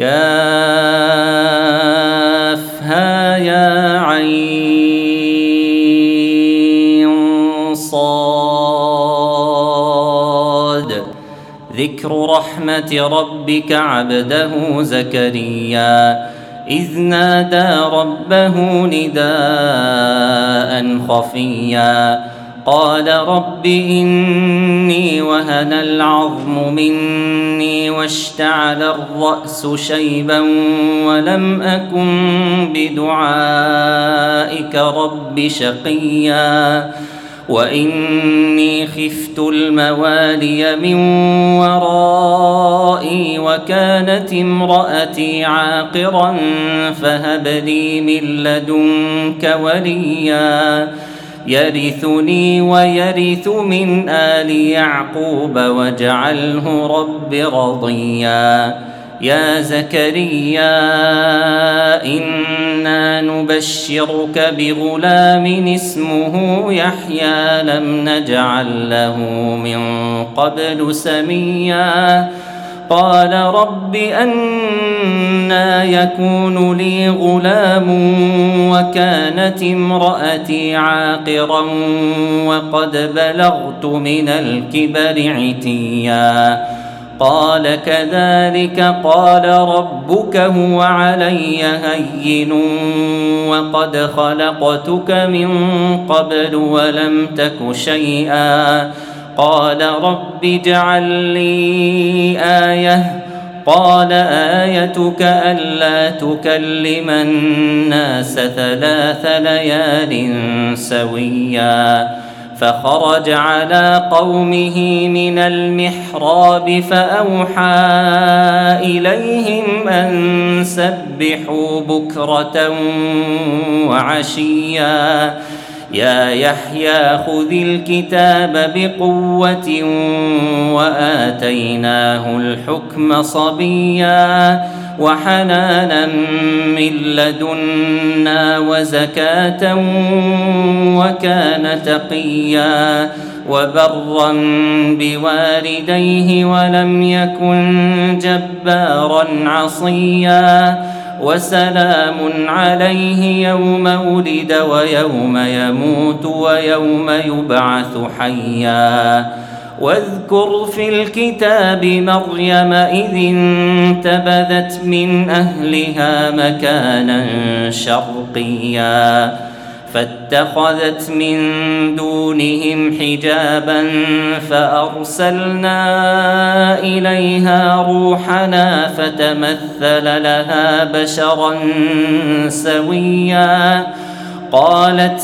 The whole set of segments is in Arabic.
كافها يا عين صاد. ذكر رحمة ربك عبده زكريا إذ نادى ربه نداء خفيا قال رب إني وهن العظم مني واشتعل الرأس شيبا ولم أكن بدعائك رب شقيا وإني خفت الموالي من ورائي وكانت امرأتي عاقرا فهب لي من لدنك وليا يرثني ويرث من آل يعقوب واجعله رب رضيا. يا زكريا إنا نبشرك بغلام اسمه يحيى لم نجعل له من قبل سميا قال رب أنى يكون لي غلام وكانت امرأتي عاقرا وقد بلغت من الكبر عتيا قال كذلك قال ربك هو علي هين وقد خلقتك من قبل ولم تك شيئا قال رب اجعل لي آية قال آيتك ألا تكلم الناس 3 ليال سويا فخرج على قومه من المحراب فأوحى إليهم أن سبحوا بكرة وعشيا يا يحيى خذ الكتاب بقوة وآتيناه الحكم صبيا وحنانا من لدنا وزكاة وكان تقيا وبرا بوالديه ولم يكن جبارا عصيا وسلام عليه يوم ولد ويوم يموت ويوم يبعث حيا واذكر في الكتاب مريم إذ انتبذت من أهلها مكانا شرقيا فاتخذت من دونهم حجابا فأرسلنا إليها روحنا فتمثل لها بشرا سويا قالت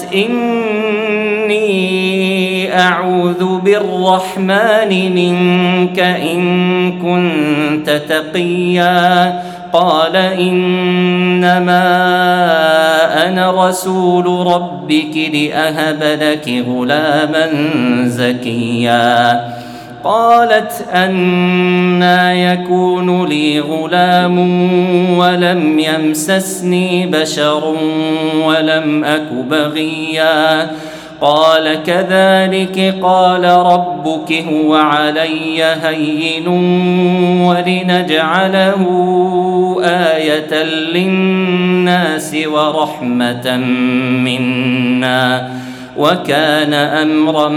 إني أعوذ بالرحمن منك إن كنت تقيا قال إنما أنا رسول ربك لأهب لك غلاما زكيا قالت أنى يكون لي غلام ولم يمسسني بشر ولم أك بغيا قال كذلك قال ربك هو علي هين ولنجعله آية للناس ورحمة منا وكان أمرا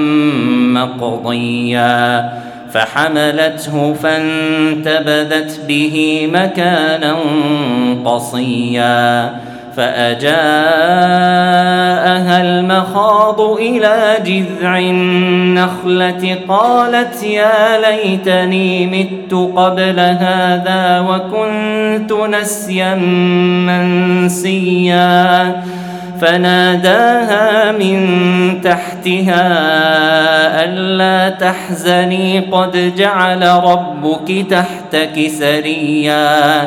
مقضيا فحملته فانتبذت به مكانا قصيا فأجاءها المخاض إلى جذع النخلة قالت يا ليتني مت قبل هذا وكنت نسيا منسيا فناداها من تحتها ألا تحزني قد جعل ربك تحتك سريا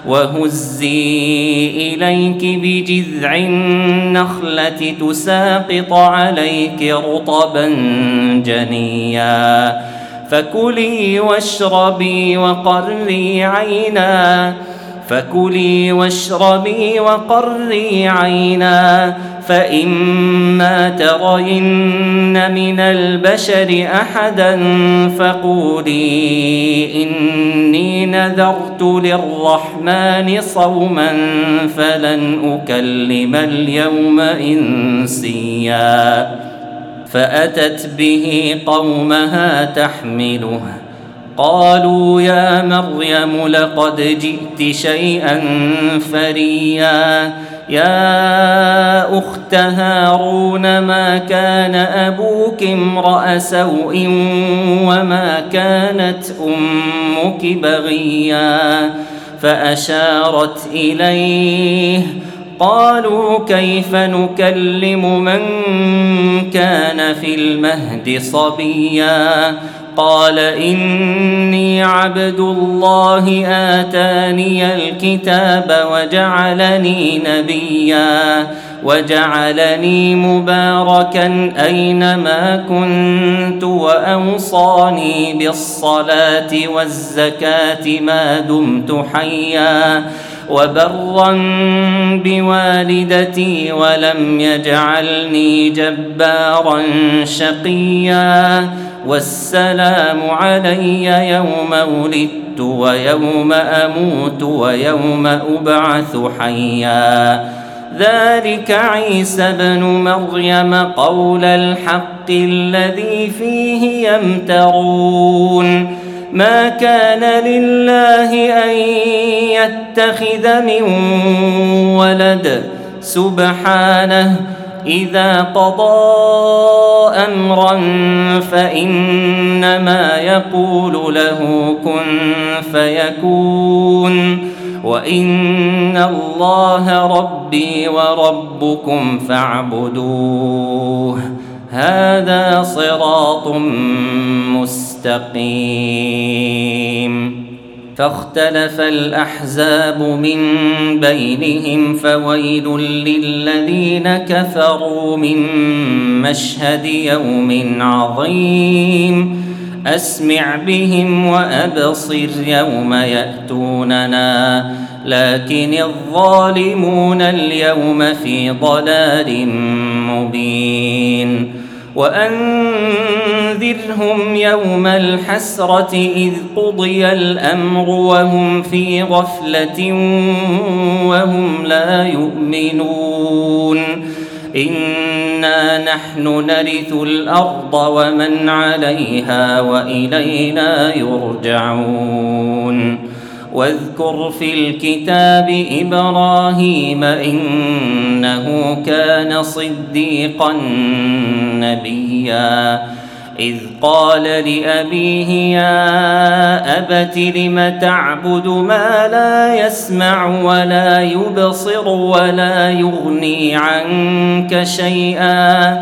وهزي إليك بجذع النخلة تساقط عليك رطبا جنيا فكلي واشربي وقري عينا فإما ترين من البشر أحدا فقولي إني نذرت للرحمن صوما فلن أكلم اليوم إنسيا فأتت به قومها تحمله قالوا يا مريم لقد جئت شيئا فريا يا أخت هارون ما كان أبوك امرأ سوء وما كانت أمك بغيا فأشارت إليه قالوا كيف نكلم من كان في المهد صبيا قال إني عبد الله آتاني الكتاب وجعلني نبيا وجعلني مباركا أينما كنت وأوصاني بالصلاة والزكاة ما دمت حيا وبرا بوالدتي ولم يجعلني جبارا شقيا والسلام علي يوم ولدت ويوم أموت ويوم أبعث حيا ذلك عيسى بن مريم قول الحق الذي فيه يمترون ما كان لله أن يتخذ من ولد سبحانه إذا قضى أمرا فإنما يقول له كن فيكون وإن الله ربي وربكم فاعبدوه هذا صراط مستقيم فاختلف الأحزاب من بينهم فويل للذين كفروا من مشهد يوم عظيم أسمع بهم وأبصر يوم يأتوننا لكن الظالمون اليوم في ضلال مبين وأنذرهم يوم الحسرة إذ قضي الأمر وهم في غفلة وهم لا يؤمنون إنا نحن نرث الأرض ومن عليها وإلينا يرجعون واذكر في الكتاب إبراهيم إنه كان صديقا نبيا إذ قال لأبيه يا أبت لم تعبد ما لا يسمع ولا يبصر ولا يغني عنك شيئا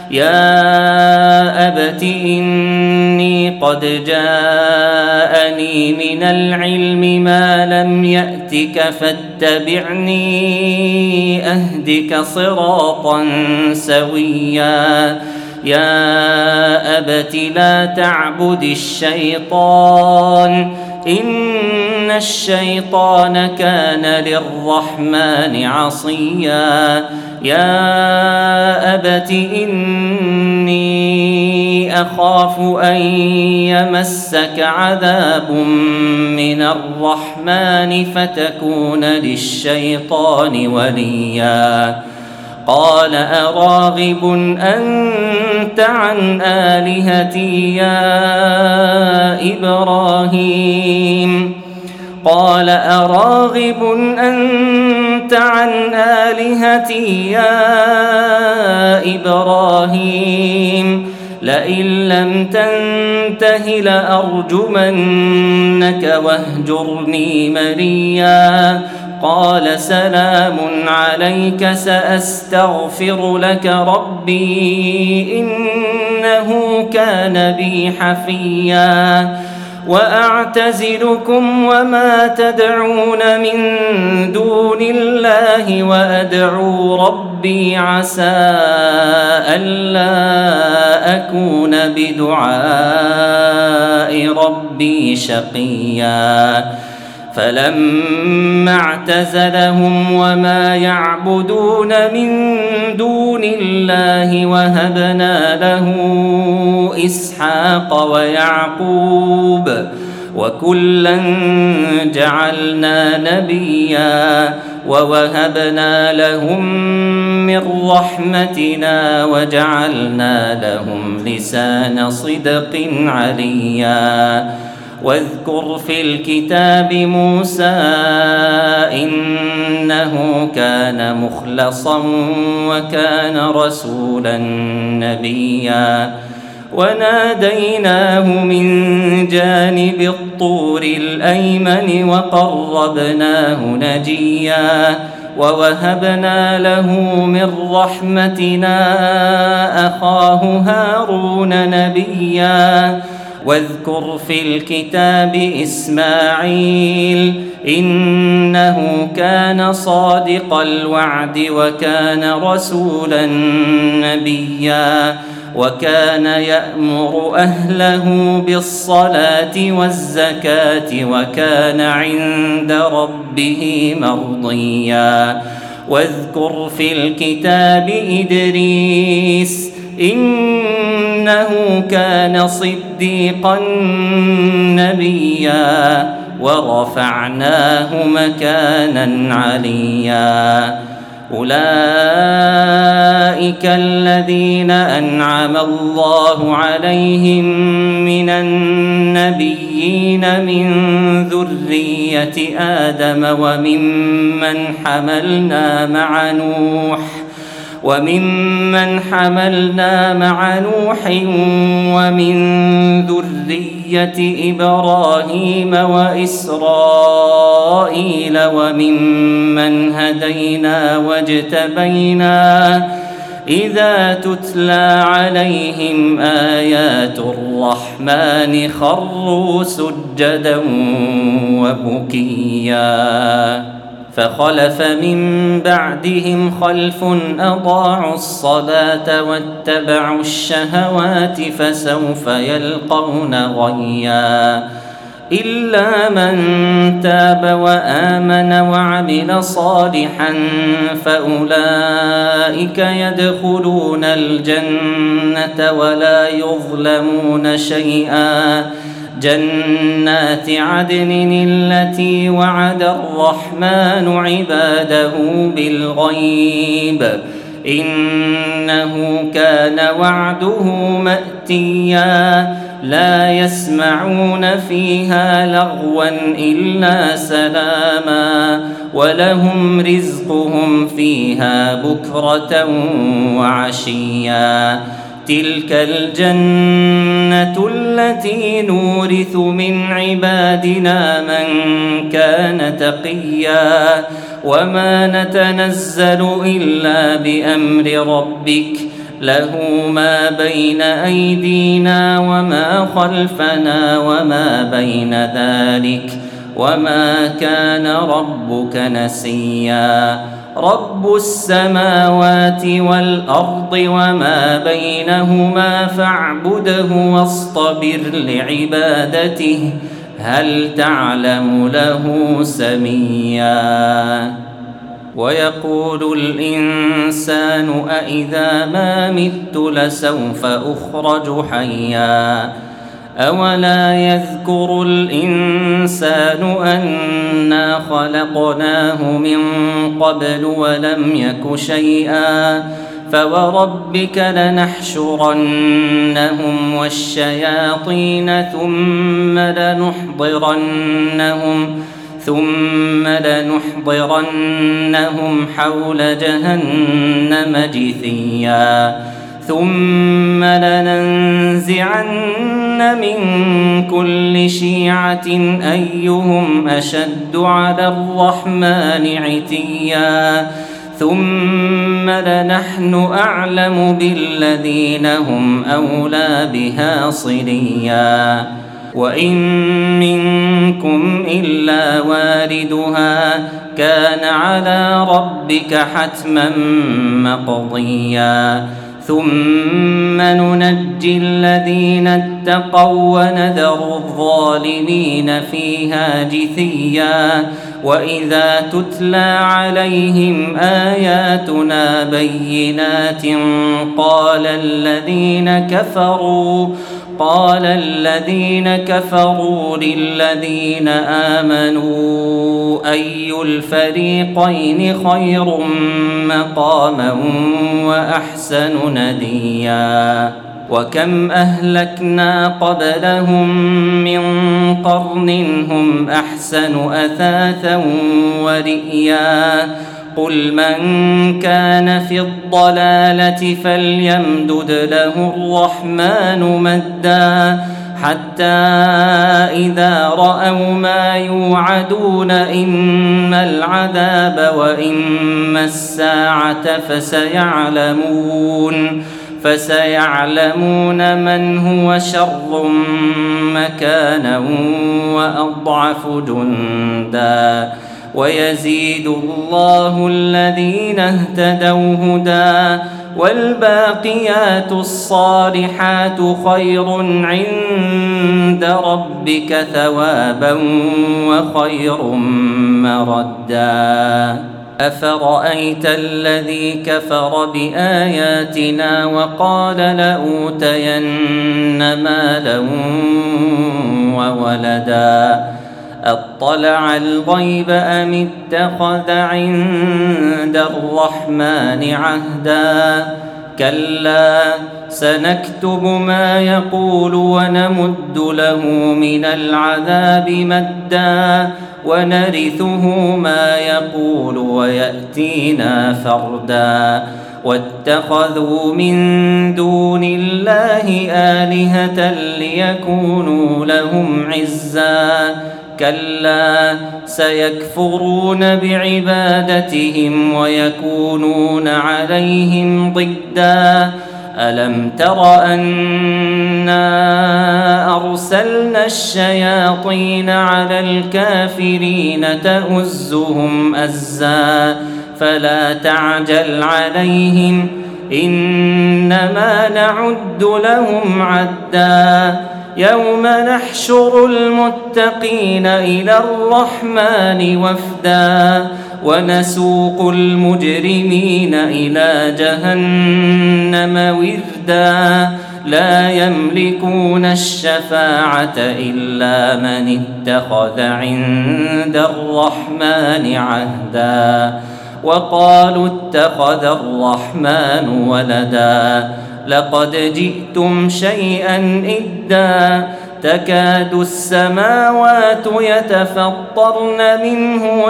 يا أبت إني قد جاءني من العلم ما لم يأتك فاتبعني أهدك صراطا سويا يا أبت لا تعبد الشيطان إن الشيطان كان للرحمن عصيا يا أبت إني أخاف أن يمسك عذاب من الرحمن فتكون للشيطان وليا قال أراغب أنت عن آلهتي يا إبراهيم قال أراغب أنت عن آلهتي يا إبراهيم لئن لم تنته لأرجمنك واهجرني مليا قال سلام عليك سأستغفر لك ربي إنه كان بي حفيا وأعتزلكم وما تدعون من دون الله وأدعو ربي عسى ألا أكون بدعاء ربي شقيا فلما اعتزلهم وما يعبدون من دون الله وهبنا له إسحاق ويعقوب وكلا جعلنا نبيا ووهبنا لهم من رحمتنا وجعلنا لهم لسان صدق عليا واذكر في الكتاب موسى إنه كان مخلصا وكان رسولا نبيا وناديناه من جانب الطور الأيمن وقربناه نجيا ووهبنا له من رحمتنا أخاه هارون نبيا واذكر في الكتاب إسماعيل إنه كان صادق الوعد وكان رسولا نبيا وكان يأمر أهله بالصلاة والزكاة وكان عند ربه مرضيا واذكر في الكتاب إدريس إنه كان صديقا نبيا ورفعناه مكانا عليا أولئك الذين أنعم الله عليهم من النبيين من ذرية آدم وممن حملنا مع نوح ومن ذرية إبراهيم وإسرائيل وممن هدينا واجتبينا إذا تتلى عليهم آيات الرحمن خروا سجدا وبكيا فخلف من بعدهم خلف أضاعوا الصلاة واتبعوا الشهوات فسوف يلقون غيا إلا من تاب وآمن وعمل صالحا فأولئك يدخلون الجنة ولا يظلمون شيئا جنات عدن التي وعد الرحمن عباده بالغيب إنه كان وعده مأتيا لا يسمعون فيها لغوا إلا سلاما ولهم رزقهم فيها بكرة وعشيا تلك الجنة التي نورث من عبادنا من كان تقيا وما نتنزل إلا بأمر ربك له ما بين أيدينا وما خلفنا وما بين ذلك وما كان ربك نسيا رب السماوات والأرض وما بينهما فاعبده واصطبر لعبادته هل تعلم له سميا ويقول الإنسان أإذا ما مت لسوف أخرج حيا أولا يذكر الإنسان أنا خلقناه من قبل ولم يك شيئا فوربك لنحشرنهم والشياطين ثم لنحضرنهم حول جهنم جثيا ثم لننزعن من كل شيعة أيهم أشد على الرحمن عتيا ثم لنحن أعلم بالذين هم أولى بها صليا وإن منكم إلا واردها كان على ربك حتما مقضيا ثم ننجي الذين اتقوا ونذر الظالمين فيها جثيا وإذا تتلى عليهم آياتنا بينات قال الذين كفروا للذين آمنوا أي الفريقين خير مقاما وأحسن نديا وكم أهلكنا قبلهم من قرن هم أحسن أثاثا ورئيا قل من كان في الضلالة فليمدد له الرحمن مدا حتى إذا رأوا ما يوعدون إما العذاب وإما الساعة فسيعلمون من هو شر مكانا وأضعف جندا ويزيد الله الذين اهتدوا هدى والباقيات الصالحات خير عند ربك ثوابا وخير مردا أفرأيت الذي كفر بآياتنا وقال لأوتين مالا وولدا أطلع الغيب أم اتخذ عند الرحمن عهدا كلا سنكتب ما يقول ونمد له من العذاب مدا ونرثه ما يقول ويأتينا فردا واتخذوا من دون الله آلهة ليكونوا لهم عزا كلا سيكفرون بعبادتهم ويكونون عليهم ضدا ألم تر أنا أرسلنا الشياطين على الكافرين تؤزهم أزا فلا تعجل عليهم إنما نعد لهم عدا يوم نحشر المتقين إلى الرحمن وفدا ونسوق المجرمين إلى جهنم وردا لا يملكون الشفاعة إلا من اتخذ عند الرحمن عهدا وقالوا اتخذ الرحمن ولدا لقد جئتم شيئا إدا تكاد السماوات يتفطرن منه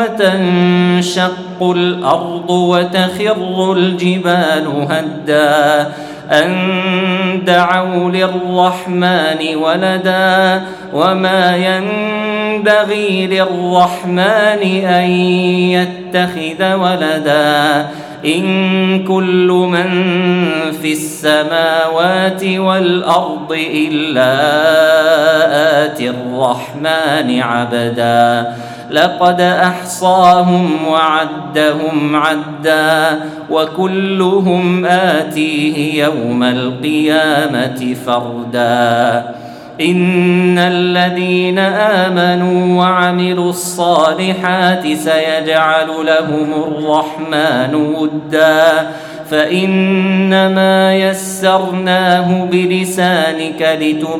وتنشق الأرض وتخر الجبال هدا أن دعوا للرحمن ولدا وما ينبغي للرحمن أن يتخذ ولدا إن كل من في السماوات والأرض إلا آتي الرحمن عبدا لقد أحصاهم وعدهم عدا وكلهم آتيه يوم القيامة فردا إن الذين آمنوا وعملوا الصالحات سيجعل لهم الرحمن ودا فإنما يسرناه بلسانك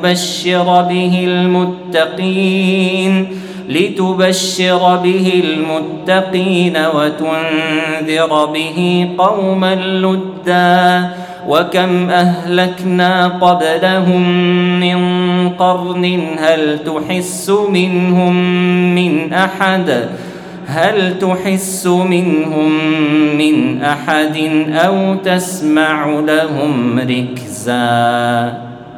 لتبشر به المتقين وتنذر به قوما لدا وكم أهلكنا قبلهم من قرن هل تحس منهم من أحد أو تسمع لهم ركزا.